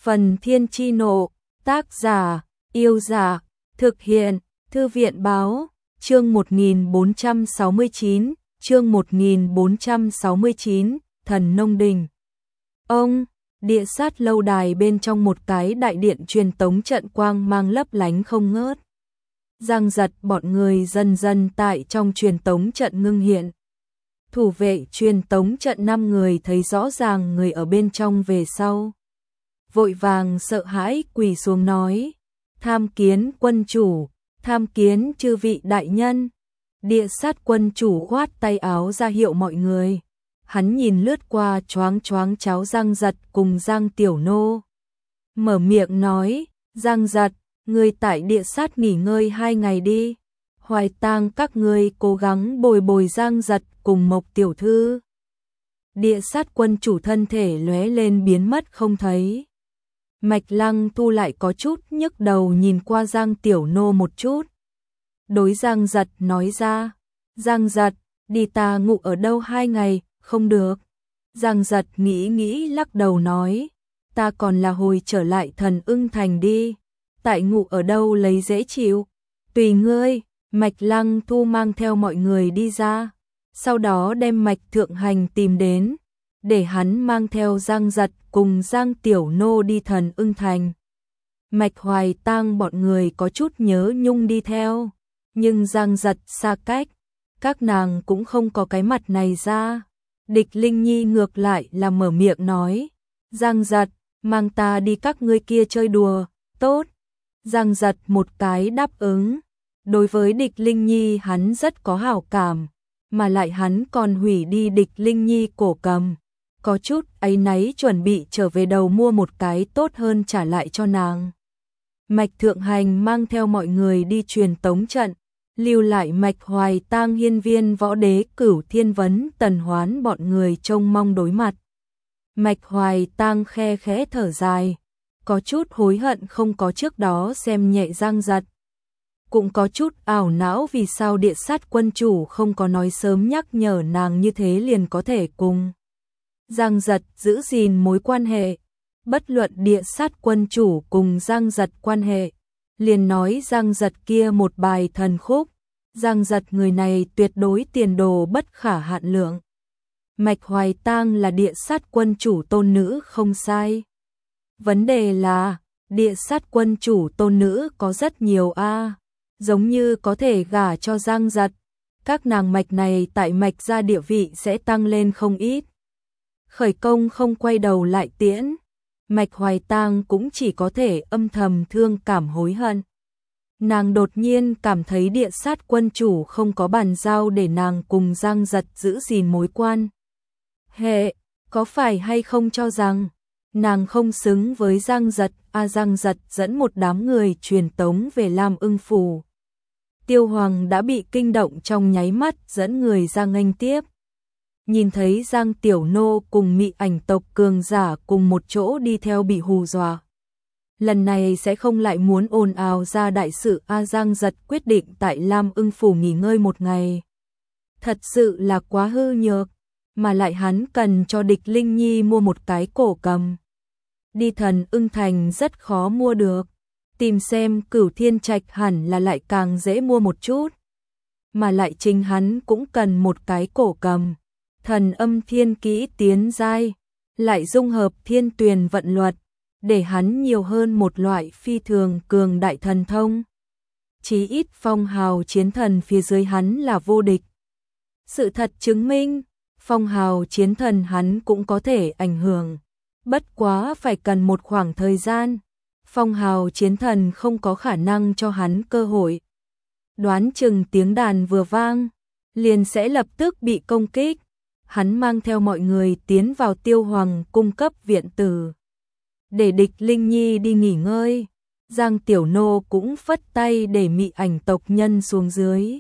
Phần Thiên Chi Nộ, tác giả, Yêu Giả, thực hiện, Thư viện Báo, chương 1469, chương 1469, Thần Nông Đình. Ông, địa sát lâu đài bên trong một cái đại điện truyền tống trận quang mang lấp lánh không ngớt. Giang Giật bọn người dần dần tại trong truyền tống trận ngưng hiện. Thủ vệ truyền tống trận 5 người thấy rõ ràng người ở bên trong về sau. Vội vàng sợ hãi quỳ xuống nói, tham kiến quân chủ, tham kiến chư vị đại nhân. Địa sát quân chủ khoát tay áo ra hiệu mọi người. Hắn nhìn lướt qua choáng choáng cháu Giang Giật cùng Giang Tiểu Nô. Mở miệng nói, Giang Giật, ngươi tại địa sát nghỉ ngơi 2 ngày đi. Hoài Tang các ngươi cố gắng bồi bồi Giang Giật cùng Mộc Tiểu Thư. Địa sát quân chủ thân thể lóe lên biến mất không thấy. Mạch Lăng Thu lại có chút nhức đầu nhìn qua Giang Tiểu Nô một chút. Đối Giang Giật nói ra, Giang Giật, đi ta ngủ ở đâu 2 ngày, không được. Giang Giật nghĩ lắc đầu nói, ta còn là hồi trở lại Thần Ưng Thành đi. Tại ngủ ở đâu lấy dễ chịu, tùy ngươi. Mạch Lăng Thu mang theo mọi người đi ra, sau đó đem Mạch Thượng Hành tìm đến, để hắn mang theo Giang Giật cùng Giang Tiểu Nô đi Thần Ưng Thành. Mạch Hoài Tang bọn người có chút nhớ nhung đi theo, nhưng Giang Giật xa cách, các nàng cũng không có cái mặt này ra. Địch Linh Nhi ngược lại là mở miệng nói, Giang Giật, mang ta đi các ngươi kia chơi đùa, tốt. Giang Giật một cái đáp ứng. Đối với Địch Linh Nhi hắn rất có hảo cảm, mà lại hắn còn hủy đi Địch Linh Nhi cổ cầm. Có chút áy náy chuẩn bị trở về đầu mua một cái tốt hơn trả lại cho nàng. Mạch Thượng Hành mang theo mọi người đi truyền tống trận, lưu lại Mạch Hoài Tang hiên viên võ đế Cửu Thiên Vấn Tần Hoán bọn người trông mong đối mặt. Mạch Hoài Tang khe khẽ thở dài, có chút hối hận không có trước đó xem nhẹ Giang Giật. Cũng có chút ảo não vì sao địa sát quân chủ không có nói sớm nhắc nhở nàng như thế liền có thể cùng Giang Giật giữ gìn mối quan hệ. Bất luận địa sát quân chủ cùng Giang Giật quan hệ, liền nói Giang Giật kia một bài thần khúc. Giang Giật người này tuyệt đối tiền đồ bất khả hạn lượng. Mạch Hoài Tang là địa sát quân chủ tôn nữ không sai. Vấn đề là, địa sát quân chủ tôn nữ có rất nhiều giống như có thể gả cho Giang Giật, các nàng mạch này tại mạch gia địa vị sẽ tăng lên không ít. Khởi công không quay đầu lại tiễn, Mạch Hoài Tang cũng chỉ có thể âm thầm thương cảm hối hận. Nàng đột nhiên cảm thấy địa sát quân chủ không có bàn giao để nàng cùng Giang Giật giữ gìn mối quan hệ, có phải hay không cho rằng nàng không xứng với Giang Giật. Giang Giật dẫn một đám người truyền tống về Lam Ưng Phủ. Tiêu Hoàng đã bị kinh động trong nháy mắt dẫn người ra nghênh tiếp. Nhìn thấy Giang Tiểu Nô cùng Mị Ảnh tộc cường giả cùng một chỗ đi theo bị hù dọa. Lần này sẽ không lại muốn ồn ào ra đại sự. Giang Giật quyết định tại Lam Ưng Phủ nghỉ ngơi một ngày. Thật sự là quá hư nhược, mà lại hắn cần cho Địch Linh Nhi mua một cái cổ cầm. Đi Thần Ưng Thành rất khó mua được, tìm xem Cửu Thiên Trạch hẳn là lại càng dễ mua một chút. Mà lại chính hắn cũng cần một cái cổ cầm. Thần âm thiên kỹ tiến giai, lại dung hợp thiên tuyền vận luật, để hắn nhiều hơn một loại phi thường cường đại thần thông. Chí ít phong hào chiến thần phía dưới hắn là vô địch. Sự thật chứng minh, phong hào chiến thần hắn cũng có thể ảnh hưởng. Bất quá phải cần một khoảng thời gian, phong hào chiến thần không có khả năng cho hắn cơ hội. Đoán chừng tiếng đàn vừa vang, liền sẽ lập tức bị công kích. Hắn mang theo mọi người tiến vào Tiêu Hoàng cung cấp viện tử, để Địch Linh Nhi đi nghỉ ngơi. Giang Tiểu Nô cũng phất tay để Mị Ảnh tộc nhân xuống dưới.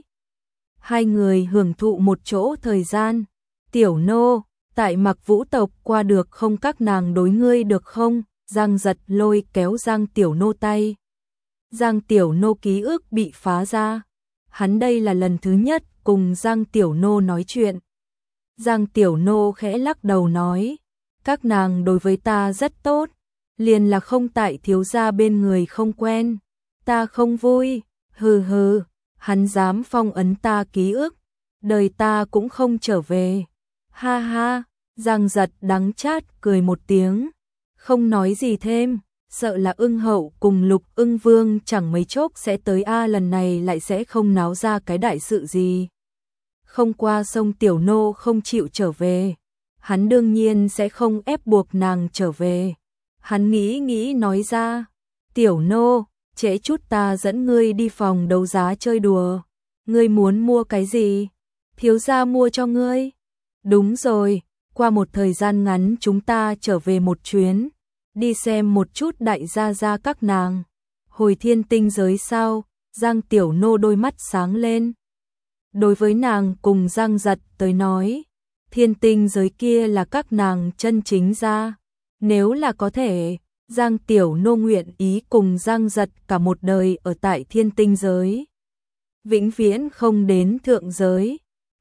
Hai người hưởng thụ một chỗ thời gian. Tiểu Nô, tại Mặc Vũ tộc qua được không, các nàng đối ngươi được không? Giang Giật lôi kéo Giang Tiểu Nô tay. Giang Tiểu Nô ký ức bị phá ra. Hắn đây là lần thứ nhất cùng Giang Tiểu Nô nói chuyện. Giang Tiểu Nô khẽ lắc đầu nói, các nàng đối với ta rất tốt, liền là không tại thiếu gia bên người không quen. Ta không vui, hừ hừ, hắn dám phong ấn ta ký ức, đời ta cũng không trở về. Ha ha, Giang Giật đắng chát cười một tiếng, không nói gì thêm, sợ là Ưng Hậu cùng Lục Ưng Vương chẳng mấy chốc sẽ tới lần này lại sẽ không náo ra cái đại sự gì. Không qua sông tiểu nô không chịu trở về, hắn đương nhiên sẽ không ép buộc nàng trở về. Hắn nghĩ nói ra, tiểu nô, trễ chút ta dẫn ngươi đi phòng đấu giá chơi đùa. Ngươi muốn mua cái gì? Thiếu gia mua cho ngươi. Đúng rồi, qua một thời gian ngắn chúng ta trở về một chuyến, đi xem một chút đại gia gia các nàng. Hồi thiên tinh giới sao? Giang tiểu nô đôi mắt sáng lên. Đối với nàng cùng Giang Giật tới nói, thiên tinh giới kia là các nàng chân chính gia. Nếu là có thể, Giang tiểu nô nguyện ý cùng Giang Giật cả một đời ở tại thiên tinh giới, vĩnh viễn không đến thượng giới.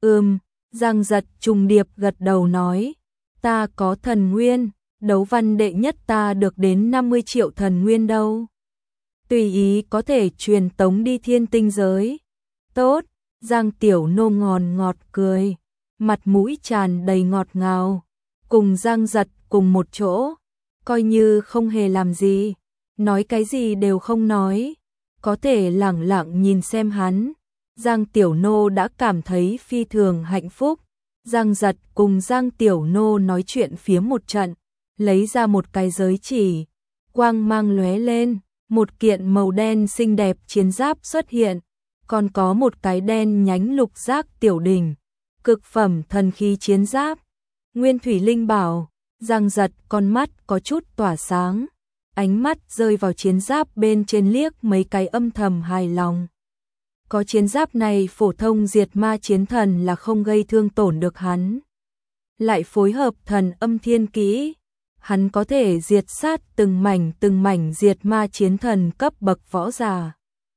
Giang Giật trùng điệp gật đầu nói, ta có thần nguyên, đấu văn đệ nhất ta được đến 50 triệu thần nguyên đâu. Tùy ý có thể truyền tống đi thiên tinh giới. Tốt, Giang tiểu nô ngọt cười, mặt mũi tràn đầy ngọt ngào, cùng Giang Giật cùng một chỗ, coi như không hề làm gì, nói cái gì đều không nói, có thể lẳng lặng nhìn xem hắn. Giang tiểu nô đã cảm thấy phi thường hạnh phúc. Giang Giật cùng Giang tiểu nô nói chuyện phiếm một trận, lấy ra một cái giới chỉ, quang mang lóe lên, một kiện màu đen xinh đẹp chiến giáp xuất hiện, còn có một cái đen nhánh lục giác tiểu đỉnh, cực phẩm thần khí chiến giáp, nguyên thủy linh bảo. Giang Giật con mắt có chút tỏa sáng, ánh mắt rơi vào chiến giáp bên trên liếc mấy cái âm thầm hài lòng. Có chiến giáp này phổ thông diệt ma chiến thần là không gây thương tổn được hắn. Lại phối hợp thần âm thiên kỹ, hắn có thể diệt sát từng mảnh diệt ma chiến thần cấp bậc võ giả.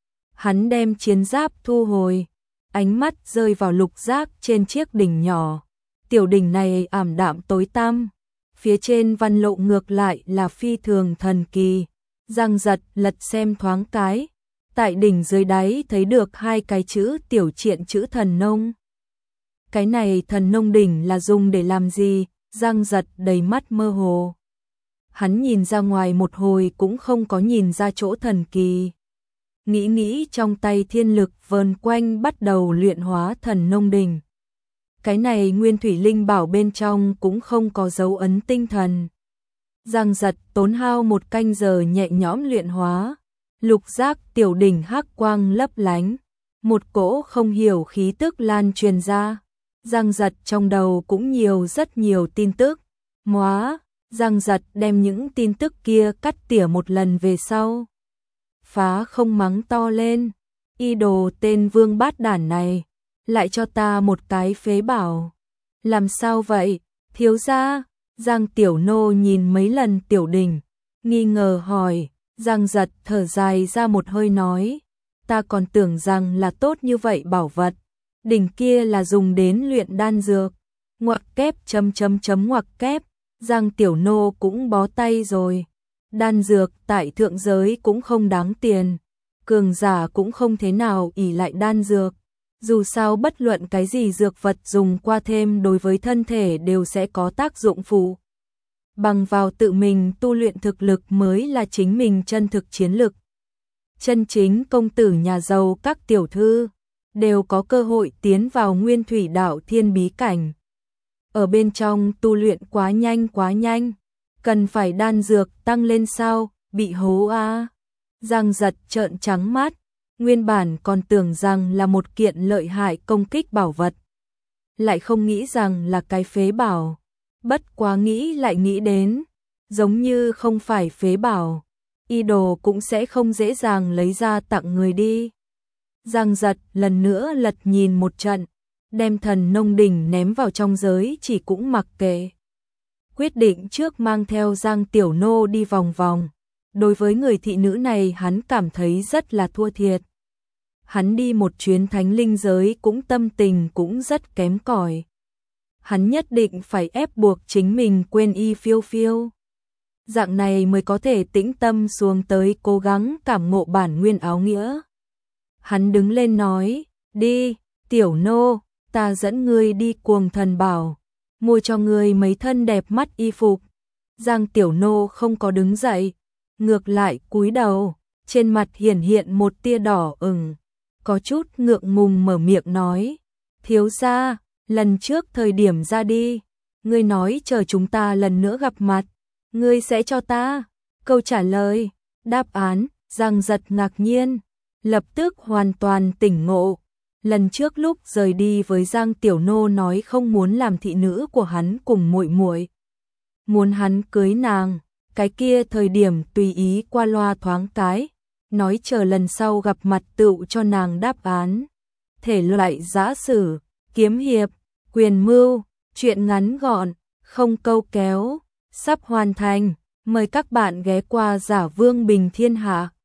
Hắn đem chiến giáp thu hồi, ánh mắt rơi vào lục giác trên chiếc đỉnh nhỏ. Tiểu đỉnh này ảm đạm tối tăm, phía trên văn lộ ngược lại là phi thường thần kỳ. Giang Giật lật xem thoáng cái, tại đỉnh dưới đáy thấy được hai cái chữ tiểu triện chữ thần nông. Cái này thần nông đỉnh là dùng để làm gì? Giang Giật đầy mắt mơ hồ. Hắn nhìn ra ngoài một hồi cũng không có nhìn ra chỗ thần kỳ. Nghĩ trong tay thiên lực vờn quanh bắt đầu luyện hóa thần nông đỉnh. Cái này nguyên thủy linh bảo bên trong cũng không có dấu ấn tinh thần. Giang Giật tốn hao một canh giờ nhẹ nhõm luyện hóa. Lục giác tiểu đỉnh hắc quang lấp lánh, một cỗ không hiểu khí tức lan truyền ra. Giang Giật trong đầu cũng rất nhiều tin tức. Giang Giật đem những tin tức kia cắt tỉa một lần về sau. Phá không mắng to lên, y đồ tên vương bát đản này, lại cho ta một cái phế bảo. Làm sao vậy, thiếu gia? Giang tiểu nô nhìn mấy lần tiểu đỉnh, nghi ngờ hỏi. Giang Giật thở dài ra một hơi nói, ta còn tưởng rằng là tốt như vậy bảo vật, đỉnh kia là dùng đến luyện đan dược. Ngoặc kép ngoặc kép, Giang tiểu nô cũng bó tay rồi. Đan dược tại thượng giới cũng không đáng tiền, cường giả cũng không thế nào ỷ lại đan dược. Dù sao bất luận cái gì dược vật dùng qua thêm đối với thân thể đều sẽ có tác dụng phụ. Bằng vào tự mình tu luyện thực lực mới là chính mình chân thực chiến lực. Chân chính công tử nhà giàu các tiểu thư đều có cơ hội tiến vào nguyên thủy đạo thiên bí cảnh. Ở bên trong tu luyện quá nhanh, cần phải đan dược tăng lên sao, bị hố a. Giang Giật trợn trắng mắt, nguyên bản còn tưởng rằng là một kiện lợi hại công kích bảo vật, lại không nghĩ rằng là cái phế bảo. Bất quá nghĩ lại nghĩ đến, giống như không phải phế bảo, y đồ cũng sẽ không dễ dàng lấy ra tặng người đi. Giang Giật lần nữa lật nhìn một trận, đem thần nông đỉnh ném vào trong giới chỉ cũng mặc kệ. Quyết định trước mang theo Giang tiểu nô đi vòng vòng. Đối với người thị nữ này hắn cảm thấy rất là thua thiệt. Hắn đi một chuyến thánh linh giới cũng tâm tình cũng rất kém cỏi. Hắn nhất định phải ép buộc chính mình quên y phiêu phiêu. dạng này mới có thể tĩnh tâm xuống tới cố gắng cảm ngộ bản nguyên áo nghĩa. Hắn đứng lên nói, đi, tiểu nô, ta dẫn ngươi đi Cuồng Thần Bảo, mua cho ngươi mấy thân đẹp mắt y phục. Giang tiểu nô không có đứng dậy, ngược lại cúi đầu, trên mặt hiển hiện một tia đỏ ửng, có chút ngượng ngùng mở miệng nói, thiếu gia, lần trước thời điểm ra đi, ngươi nói chờ chúng ta lần nữa gặp mặt, ngươi sẽ cho ta câu trả lời, đáp án. Giang Giật ngạc nhiên, lập tức hoàn toàn tỉnh ngộ. Lần trước lúc rời đi với Giang Tiểu Nô nói không muốn làm thị nữ của hắn cùng muội muội, muốn hắn cưới nàng, cái kia thời điểm tùy ý qua loa thoáng cái, nói chờ lần sau gặp mặt tựu cho nàng đáp án. Thể loại giã sử, kiếm hiệp, quyền mưu, truyện ngắn gọn, không câu kéo, sắp hoàn thành, mời các bạn ghé qua Giả Vương Bình Thiên Hạ.